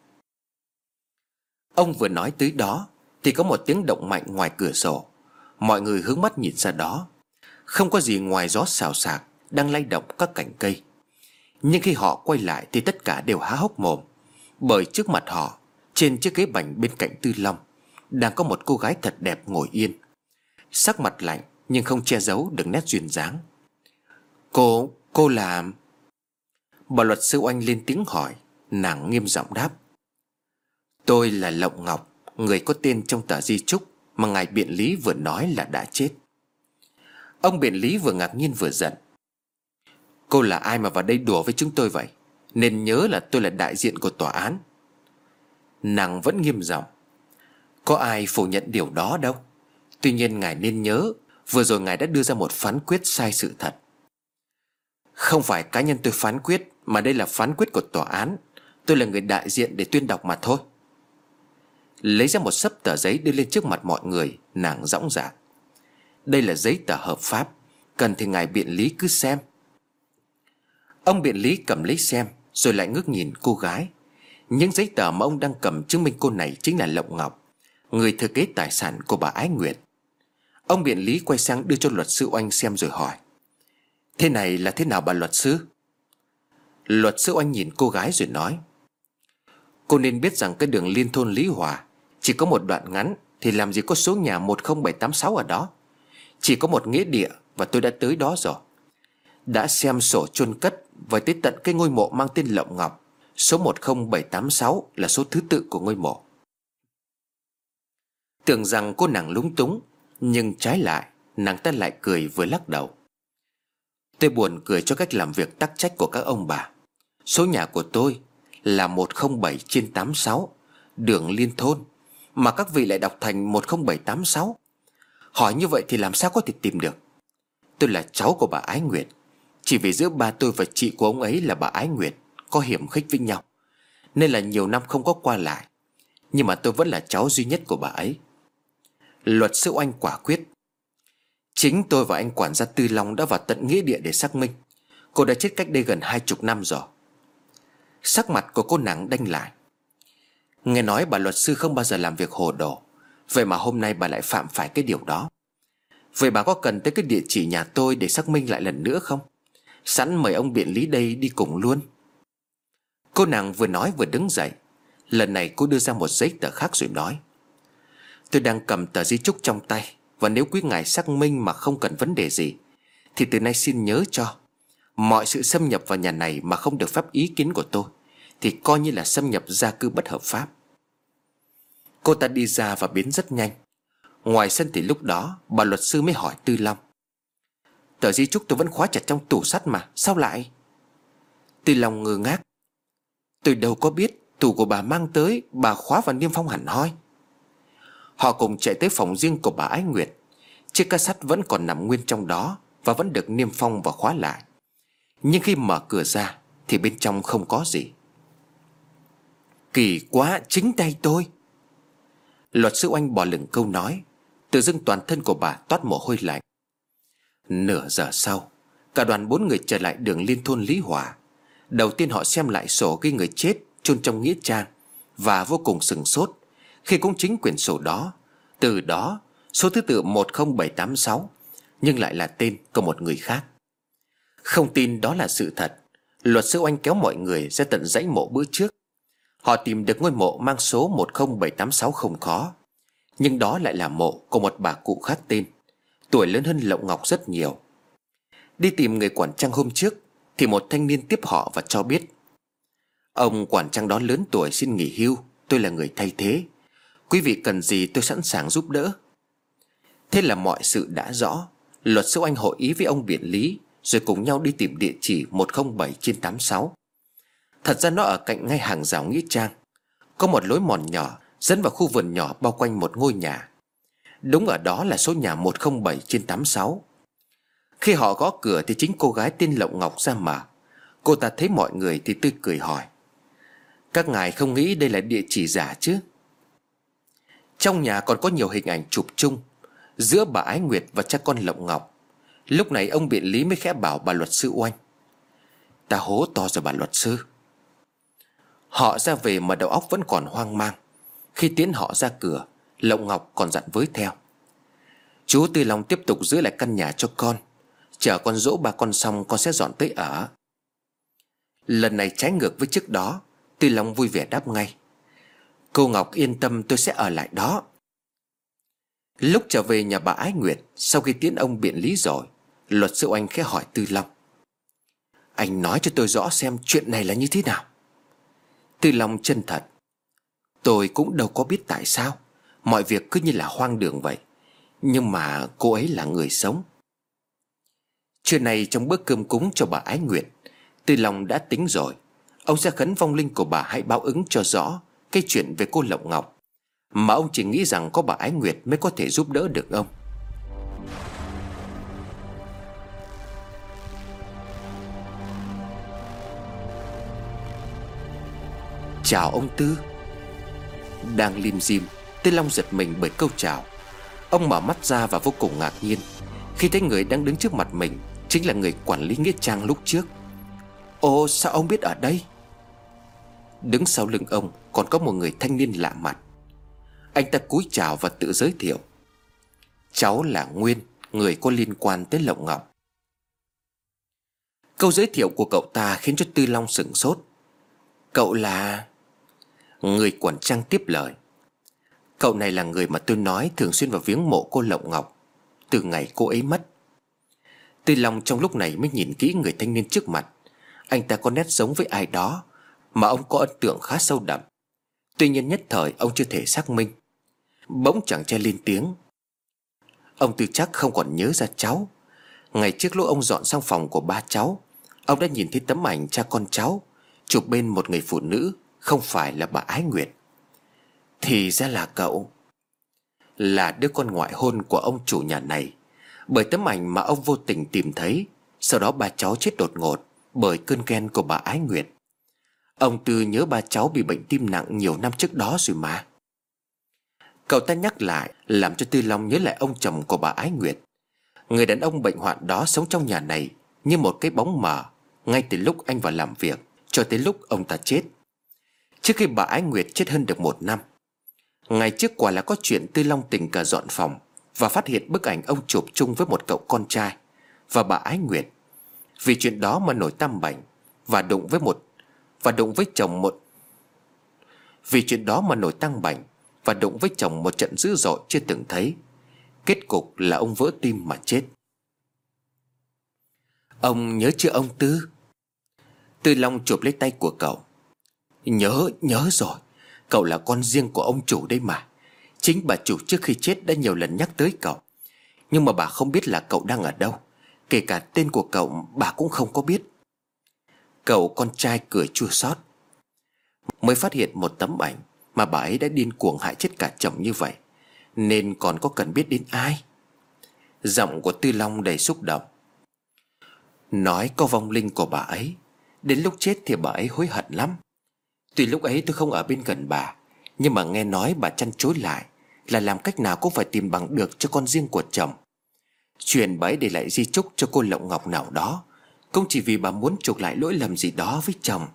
Ông vừa nói tới đó thì có một tiếng động mạnh ngoài cửa sổ. Mọi người hướng mắt nhìn ra đó. Không có gì ngoài gió xào xạc đang lay động các cành cây. Nhưng khi họ quay lại thì tất cả đều há hốc mồm, bởi trước mặt họ, trên chiếc ghế bành bên cạnh Tư Long, đang có một cô gái thật đẹp ngồi yên, sắc mặt lạnh nhưng không che giấu được nét duyên dáng. Cô, cô là... Bà luật sư Oanh lên tiếng hỏi. Nàng nghiêm giọng đáp: Tôi là Lộng Ngọc, người có tên trong tờ di chúc mà ngài biện lý vừa nói là đã chết. Ông biện lý vừa ngạc nhiên vừa giận: Cô là ai mà vào đây đùa với chúng tôi vậy? Nên nhớ là tôi là đại diện của tòa án. Nàng vẫn nghiêm giọng: Có ai phủ nhận điều đó đâu. Tuy nhiên ngài nên nhớ, vừa rồi ngài đã đưa ra một phán quyết sai sự thật. Không phải cá nhân tôi phán quyết, mà đây là phán quyết của tòa án. Tôi là người đại diện để tuyên đọc mà thôi. Lấy ra một xấp tờ giấy đưa lên trước mặt mọi người, nàng dõng dạc: Đây là giấy tờ hợp pháp, cần thì ngài biện lý cứ xem. Ông biện lý cầm lấy xem, rồi lại ngước nhìn cô gái. Những giấy tờ mà ông đang cầm chứng minh cô này chính là Lộng Ngọc, người thừa kế tài sản của bà Ái Nguyệt. Ông biện lý quay sang đưa cho luật sư Oanh xem rồi hỏi: Thế này là thế nào bà luật sư? Luật sư Oanh nhìn cô gái rồi nói: Cô nên biết rằng cái đường liên thôn Lý Hòa chỉ có một đoạn ngắn, thì làm gì có số nhà một không bảy tám sáu ở đó. Chỉ có một nghĩa địa, và tôi đã tới đó rồi. Đã xem sổ chôn cất và tới tận cái ngôi mộ mang tên Lộng Ngọc. Số một không bảy tám sáu là số thứ tự của ngôi mộ. Tưởng rằng cô nàng lúng túng, nhưng trái lại Nàng ta lại cười vừa lắc đầu. Tôi buồn cười cho cách làm việc tắc trách của các ông bà. Số nhà của tôi là một không bảy trên tám mươi sáu đường Liên Thôn, mà các vị lại đọc thành một không bảy tám sáu. Hỏi như vậy thì làm sao có thể tìm được? Tôi là cháu của bà Ái Nguyệt. Chỉ vì giữa ba tôi và chị của ông ấy là bà Ái Nguyệt có hiểm khích với nhau, nên là nhiều năm không có qua lại. Nhưng mà tôi vẫn là cháu duy nhất của bà ấy. Luật sư Oanh quả quyết. Chính tôi và anh quản gia Tư Long đã vào tận nghĩa địa để xác minh. Cô đã chết cách đây gần hai chục năm rồi. Sắc mặt của cô nàng đanh lại. Nghe nói bà luật sư không bao giờ làm việc hồ đồ, vậy mà hôm nay bà lại phạm phải cái điều đó. Vậy bà có cần tới cái địa chỉ nhà tôi để xác minh lại lần nữa không? Sẵn mời ông biện lý đây đi cùng luôn. Cô nàng vừa nói vừa đứng dậy. Lần này cô đưa ra một giấy tờ khác rồi nói. Tôi đang cầm tờ di chúc trong tay, và nếu quý ngài xác minh mà không cần vấn đề gì thì từ nay xin nhớ cho, mọi sự xâm nhập vào nhà này mà không được phép ý kiến của tôi thì coi như là xâm nhập gia cư bất hợp pháp. Cô ta đi ra và biến rất nhanh. Ngoài sân thì lúc đó bà luật sư mới hỏi Tư Long. Tờ di chúc tôi vẫn khóa chặt trong tủ sắt mà, sao lại? Tư Long ngơ ngác. Tôi đâu có biết, tủ của bà mang tới, bà khóa và niêm phong hẳn hoi. Họ cùng chạy tới phòng riêng của bà Ái Nguyệt. Chiếc cassette vẫn còn nằm nguyên trong đó và vẫn được niêm phong và khóa lại. Nhưng khi mở cửa ra thì bên trong không có gì. Kỳ quá, chính tay tôi. Luật sư Oanh bỏ lửng câu nói. Tự dưng toàn thân của bà toát mồ hôi lạnh. Nửa giờ sau, cả đoàn bốn người trở lại đường Liên Thôn Lý Hòa. Đầu tiên họ xem lại sổ ghi người chết chôn trong nghĩa trang, và vô cùng sửng sốt khi cũng chính quyển sổ đó, từ đó số thứ tự một không bảy tám sáu, nhưng lại là tên của một người khác. Không tin đó là sự thật, luật sư Oanh kéo mọi người ra tận dãy mộ bữa trước. Họ tìm được ngôi mộ mang số một không bảy tám sáu không khó, nhưng đó lại là mộ của một bà cụ khác tên, tuổi lớn hơn Lộng Ngọc rất nhiều. Đi tìm người quản trang hôm trước thì một thanh niên tiếp họ và cho biết: Ông quản trang đó lớn tuổi xin nghỉ hưu, tôi là người thay thế. Quý vị cần gì tôi sẵn sàng giúp đỡ. Thế là mọi sự đã rõ. Luật sư Oanh hội ý với ông biện lý, rồi cùng nhau đi tìm địa chỉ một không bảy trên tám mươi sáu. Thật ra nó ở cạnh ngay hàng rào nghĩa trang. Có một lối mòn nhỏ dẫn vào khu vườn nhỏ bao quanh một ngôi nhà. Đúng ở đó là số nhà một không bảy trên tám mươi sáu. Khi họ gõ cửa thì chính cô gái tên Lộng Ngọc ra mở. Cô ta thấy mọi người thì tươi cười hỏi: Các ngài không nghĩ đây là địa chỉ giả chứ? Trong nhà còn có nhiều hình ảnh chụp chung giữa bà Ái Nguyệt và cha con Lộng Ngọc. Lúc này ông biện lý mới khẽ bảo bà luật sư Oanh: Ta hố to rồi bà luật sư. Họ ra về mà đầu óc vẫn còn hoang mang. Khi tiến họ ra cửa, Lộng Ngọc còn dặn với theo: Chú Tư Long tiếp tục giữ lại căn nhà cho con, chờ con dỗ ba con xong con sẽ dọn tới ở. Lần này trái ngược với trước đó, Tư Long vui vẻ đáp ngay: Cô Ngọc yên tâm, tôi sẽ ở lại đó. Lúc trở về nhà bà Ái Nguyệt, sau khi tiễn ông biện lý rồi, luật sư Oanh khẽ hỏi Tư Long: Anh nói cho tôi rõ xem chuyện này là như thế nào. Tư Long chân thật: Tôi cũng đâu có biết tại sao mọi việc cứ như là hoang đường vậy, nhưng mà cô ấy là người sống. Trưa nay trong bữa cơm cúng cho bà Ái Nguyệt, Tư Long đã tính rồi. Ông sẽ khấn vong linh của bà hãy báo ứng cho rõ cái chuyện về cô Lộng Ngọc, mà ông chỉ nghĩ rằng có bà Ái Nguyệt mới có thể giúp đỡ được ông. Chào ông Tư. Đang lim dim, Tư Long giật mình bởi câu chào. Ông mở mắt ra và vô cùng ngạc nhiên khi thấy người đang đứng trước mặt mình chính là người quản lý nghĩa trang lúc trước. Ồ, sao ông biết ở đây? Đứng sau lưng ông còn có một người thanh niên lạ mặt. Anh ta cúi chào và tự giới thiệu: Cháu là Nguyên, người có liên quan tới Lộng Ngọc. Câu giới thiệu của cậu ta khiến cho Tư Long sửng sốt. Cậu là... Người quản trang tiếp lời: Cậu này là người mà tôi nói thường xuyên vào viếng mộ cô Lộng Ngọc từ ngày cô ấy mất. Tư Long trong lúc này mới nhìn kỹ người thanh niên trước mặt. Anh ta có nét giống với ai đó mà ông có ấn tượng khá sâu đậm. Tuy nhiên nhất thời ông chưa thể xác minh. Bỗng chàng trai lên tiếng: Ông Tư chắc không còn nhớ ra cháu. Ngày trước lúc ông dọn sang phòng của ba cháu, ông đã nhìn thấy tấm ảnh cha con cháu chụp bên một người phụ nữ, không phải là bà Ái Nguyệt. Thì ra là cậu, là đứa con ngoại hôn của ông chủ nhà này. Bởi tấm ảnh mà ông vô tình tìm thấy, sau đó ba cháu chết đột ngột bởi cơn ghen của bà Ái Nguyệt. Ông Tư nhớ ba cháu bị bệnh tim nặng nhiều năm trước đó rồi mà. Cậu ta nhắc lại làm cho Tư Long nhớ lại ông chồng của bà Ái Nguyệt. Người đàn ông bệnh hoạn đó sống trong nhà này như một cái bóng mờ, ngay từ lúc anh vào làm việc cho tới lúc ông ta chết. Trước khi bà Ái Nguyệt chết hơn được một năm. Ngày trước quả là có chuyện Tư Long tình cờ dọn phòng và phát hiện bức ảnh ông chụp chung với một cậu con trai và bà Ái Nguyệt. Vì chuyện đó mà nổi tăm bảnh và đụng với một và đụng với chồng một Vì chuyện đó mà nổi tăng bảnh và đụng với chồng một trận dữ dội chưa từng thấy. Kết cục là ông vỡ tim mà chết. Ông nhớ chưa ông Tư? Tư Long chụp lấy tay của cậu. Nhớ, nhớ rồi. Cậu là con riêng của ông chủ đây mà. Chính bà chủ trước khi chết đã nhiều lần nhắc tới cậu. Nhưng mà bà không biết là cậu đang ở đâu. Kể cả tên của cậu bà cũng không có biết. Cậu con trai cười chua xót. Mới phát hiện một tấm ảnh mà bà ấy đã điên cuồng hại chết cả chồng như vậy, nên còn có cần biết đến ai? Giọng của Tư Long đầy xúc động. Nói có vong linh của bà ấy. Đến lúc chết thì bà ấy hối hận lắm. Tuy lúc ấy tôi không ở bên gần bà, nhưng mà nghe nói bà chăn chối lại là làm cách nào cũng phải tìm bằng được cho con riêng của chồng. Chuyện bà ấy để lại di chúc cho cô Lộng Ngọc nào đó cũng chỉ vì bà muốn chuộc lại lỗi lầm gì đó với chồng.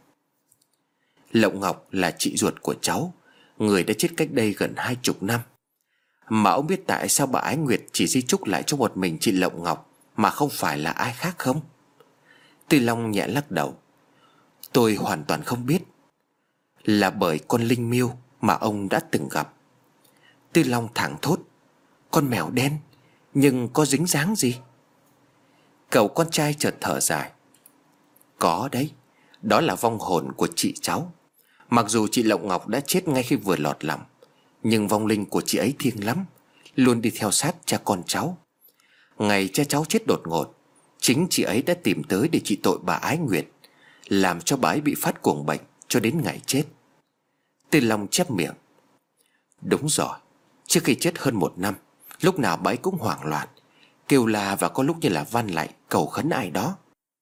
Lộng Ngọc là chị ruột của cháu, người đã chết cách đây gần hai chục năm. Mà ông biết tại sao bà Ái Nguyệt chỉ di chúc lại cho một mình chị Lộng Ngọc mà không phải là ai khác không? Tư Long nhẹ lắc đầu. Tôi hoàn toàn không biết. Là bởi con linh miêu mà ông đã từng gặp. Tư Long thẳng thốt. Con mèo đen, nhưng có dính dáng gì? Cậu con trai chợt thở dài. Có đấy, đó là vong hồn của chị cháu. Mặc dù chị Lộng Ngọc đã chết ngay khi vừa lọt lòng, nhưng vong linh của chị ấy thiêng lắm, luôn đi theo sát cha con cháu. Ngày cha cháu chết đột ngột, chính chị ấy đã tìm tới để trị tội bà Ái Nguyệt, làm cho bà ấy bị phát cuồng bệnh cho đến ngày chết. Tư Long chép miệng. Đúng rồi, trước khi chết hơn một năm, lúc nào bà ấy cũng hoảng loạn, kêu la và có lúc như là van lạy cầu khấn ai đó.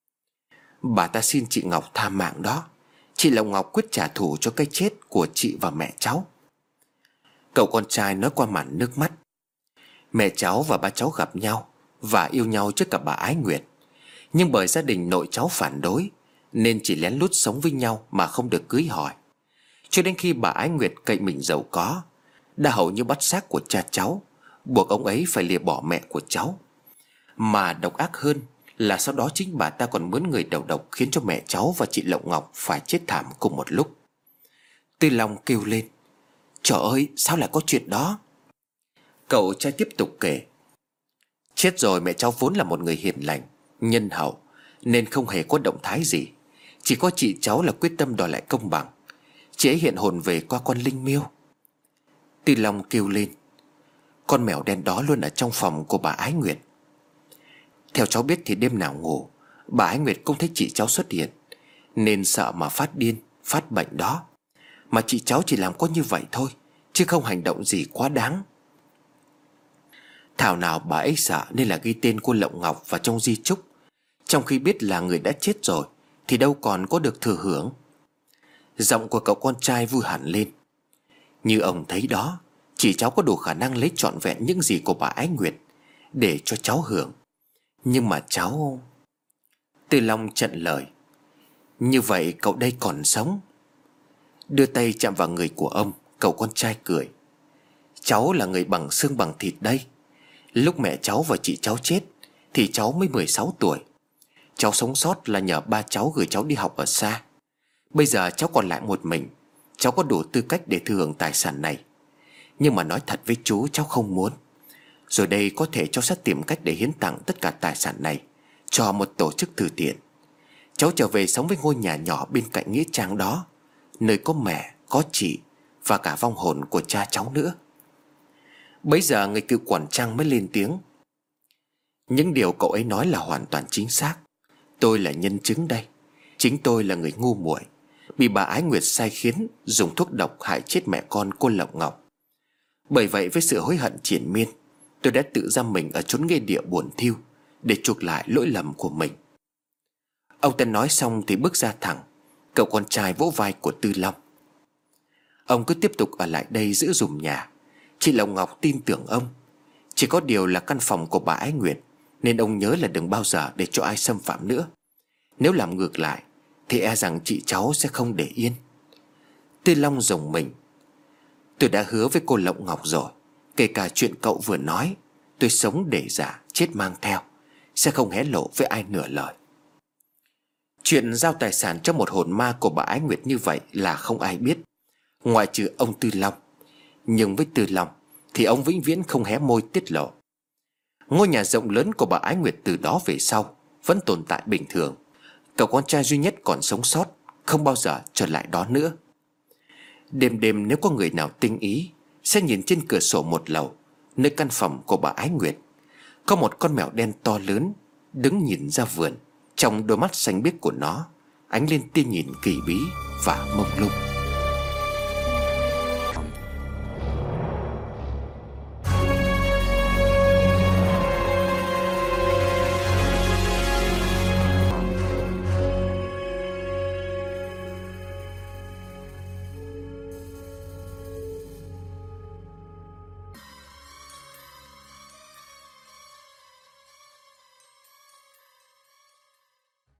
Bà ta xin chị Ngọc tha mạng đó. Chị Lộng Ngọc quyết trả thù cho cái chết của chị và mẹ cháu. Cậu con trai nói qua màn nước mắt. Mẹ cháu và ba cháu gặp nhau và yêu nhau trước cả bà Ái Nguyệt. Nhưng bởi gia đình nội cháu phản đối, nên chỉ lén lút sống với nhau mà không được cưới hỏi. Cho đến khi bà Ái Nguyệt cậy mình giàu có, đã hầu như bắt xác của cha cháu, buộc ông ấy phải lìa bỏ mẹ của cháu. Mà độc ác hơn là sau đó chính bà ta còn mướn người đầu độc, khiến cho mẹ cháu và chị Lộng Ngọc phải chết thảm cùng một lúc. Tư Long kêu lên. Trời ơi, sao lại có chuyện đó? Cậu trai tiếp tục kể. Chết rồi mẹ cháu vốn là một người hiền lành, nhân hậu, nên không hề có động thái gì. Chỉ có chị cháu là quyết tâm đòi lại công bằng. Chị ấy hiện hồn về qua con linh miêu. Tư Long kêu lên. Con mèo đen đó luôn ở trong phòng của bà Ái Nguyệt. Theo cháu biết thì đêm nào ngủ, bà Ái Nguyệt cũng thấy chị cháu xuất hiện, nên sợ mà phát điên, phát bệnh đó. Mà chị cháu chỉ làm có như vậy thôi, chứ không hành động gì quá đáng. Thảo nào bà ấy sợ nên là ghi tên cô Lộng Ngọc vào trong di chúc, trong khi biết là người đã chết rồi thì đâu còn có được thừa hưởng. Giọng của cậu con trai vui hẳn lên. Như ông thấy đó, chị cháu có đủ khả năng lấy trọn vẹn những gì của bà Ái Nguyệt để cho cháu hưởng. Nhưng mà cháu... Tư Long chặn lời. Như vậy cậu đây còn sống. Đưa tay chạm vào người của ông, cậu con trai cười. Cháu là người bằng xương bằng thịt đây. Lúc mẹ cháu và chị cháu chết thì cháu mới mười sáu tuổi. Cháu sống sót là nhờ ba cháu gửi cháu đi học ở xa. Bây giờ cháu còn lại một mình, cháu có đủ tư cách để thừa hưởng tài sản này. Nhưng mà nói thật với chú, cháu không muốn. Rồi đây có thể cháu sẽ tìm cách để hiến tặng tất cả tài sản này cho một tổ chức từ thiện. Cháu trở về sống với ngôi nhà nhỏ bên cạnh nghĩa trang đó, nơi có mẹ, có chị và cả vong hồn của cha cháu nữa. Bấy giờ người cựu quản trang mới lên tiếng, Những điều cậu ấy nói là hoàn toàn chính xác. Tôi là nhân chứng đây. Chính tôi là người ngu muội, bị bà Ái Nguyệt sai khiến dùng thuốc độc hại chết mẹ con cô Lộng Ngọc. Bởi vậy với sự hối hận triền miên, tôi đã tự giam mình ở chốn nghĩa địa buồn thiu để chuộc lại lỗi lầm của mình. Ông ta nói xong thì bước ra thẳng. Cậu con trai vỗ vai của Tư Long. Ông cứ tiếp tục ở lại đây giữ giùm nhà. Chị Lộng Ngọc tin tưởng ông. Chỉ có điều là căn phòng của bà Ái Nguyệt, nên ông nhớ là đừng bao giờ để cho ai xâm phạm nữa. Nếu làm ngược lại thì e rằng chị cháu sẽ không để yên. Tư Long rùng mình. Tôi đã hứa với cô Lộng Ngọc rồi, kể cả chuyện cậu vừa nói, tôi sống để giả chết mang theo, sẽ không hé lộ với ai nửa lời. Chuyện giao tài sản cho một hồn ma của bà Ái Nguyệt như vậy là không ai biết, ngoại trừ ông Tư Long. Nhưng với Tư Long thì ông vĩnh viễn không hé môi tiết lộ. Ngôi nhà rộng lớn của bà Ái Nguyệt từ đó về sau vẫn tồn tại bình thường. Cậu con trai duy nhất còn sống sót không bao giờ trở lại đó nữa. Đêm đêm nếu có người nào tinh ý sẽ nhìn trên cửa sổ một lầu, nơi căn phòng của bà Ái Nguyệt, có một con mèo đen to lớn đứng nhìn ra vườn. Trong đôi mắt xanh biếc của nó ánh lên tia nhìn kỳ bí và mông lung.